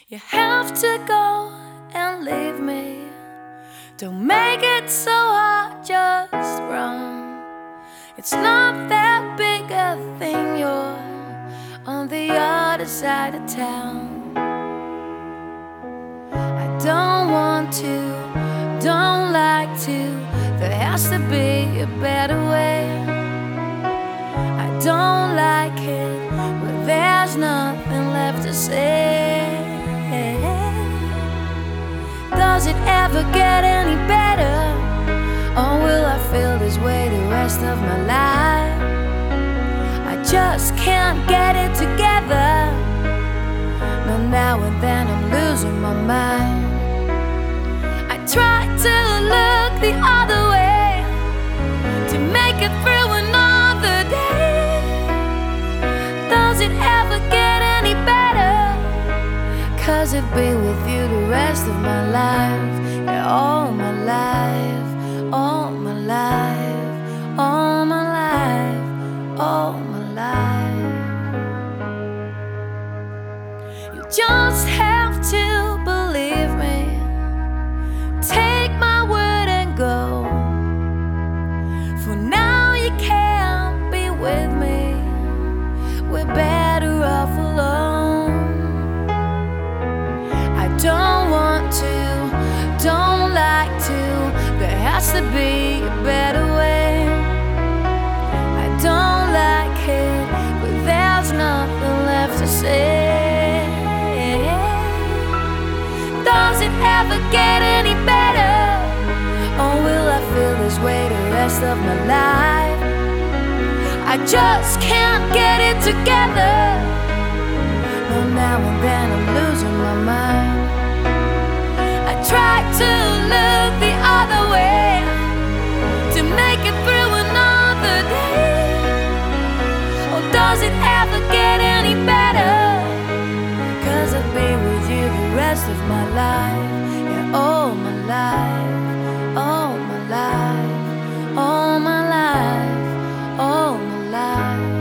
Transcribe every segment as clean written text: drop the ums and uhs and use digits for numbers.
You have to go and leave me. Don't make it so hard, just run. It's not that big a thing, you're on the other side of town. I don't want to, don't like to, there has to be a better way. I don't like it, but there's nothing left to say. Does it ever get any better? Or will I feel this way the rest of my life? I just can't get it together. No, now and then I'm losing my mind. I try to look the other way to make it through another day. Does it ever get any better? 'Cause it'd be with you the rest of my life. Yeah, all my life, all my life, all my life, all my life. You just have to believe me. Take my word and go. For now you can't be with me. We're better off alone. I don't want to, don't like to, there has to be a better way. I don't like it, but there's nothing left to say. Does it ever get any better? Or will I feel this way the rest of my life? I just can't get it together. No, now and then I'm losing my mind. I try to look the other way to make it through another day. Or does it ever get any better? 'Cause I'll be with you the rest of my life. Yeah, all my life, all my life, all my life, all my life.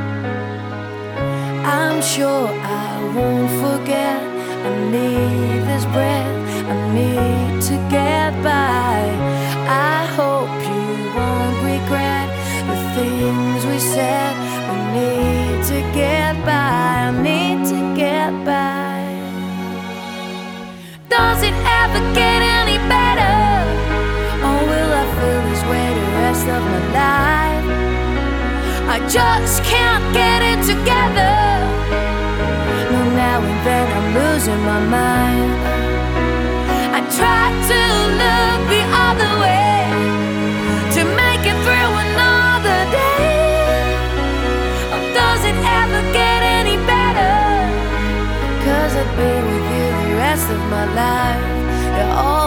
I'm sure I won't forget. I need this breath, I need to get by. I hope you won't regret the things we said. We need to get by, I need to get by. Does it ever get any better? Or will I feel this way the rest of my life? I just can't get it together. No, now and then I'm losing my mind. I try to look the other way to make it through another day. Or does it ever get any better? 'Cause I'd be with you the rest of my life. You're all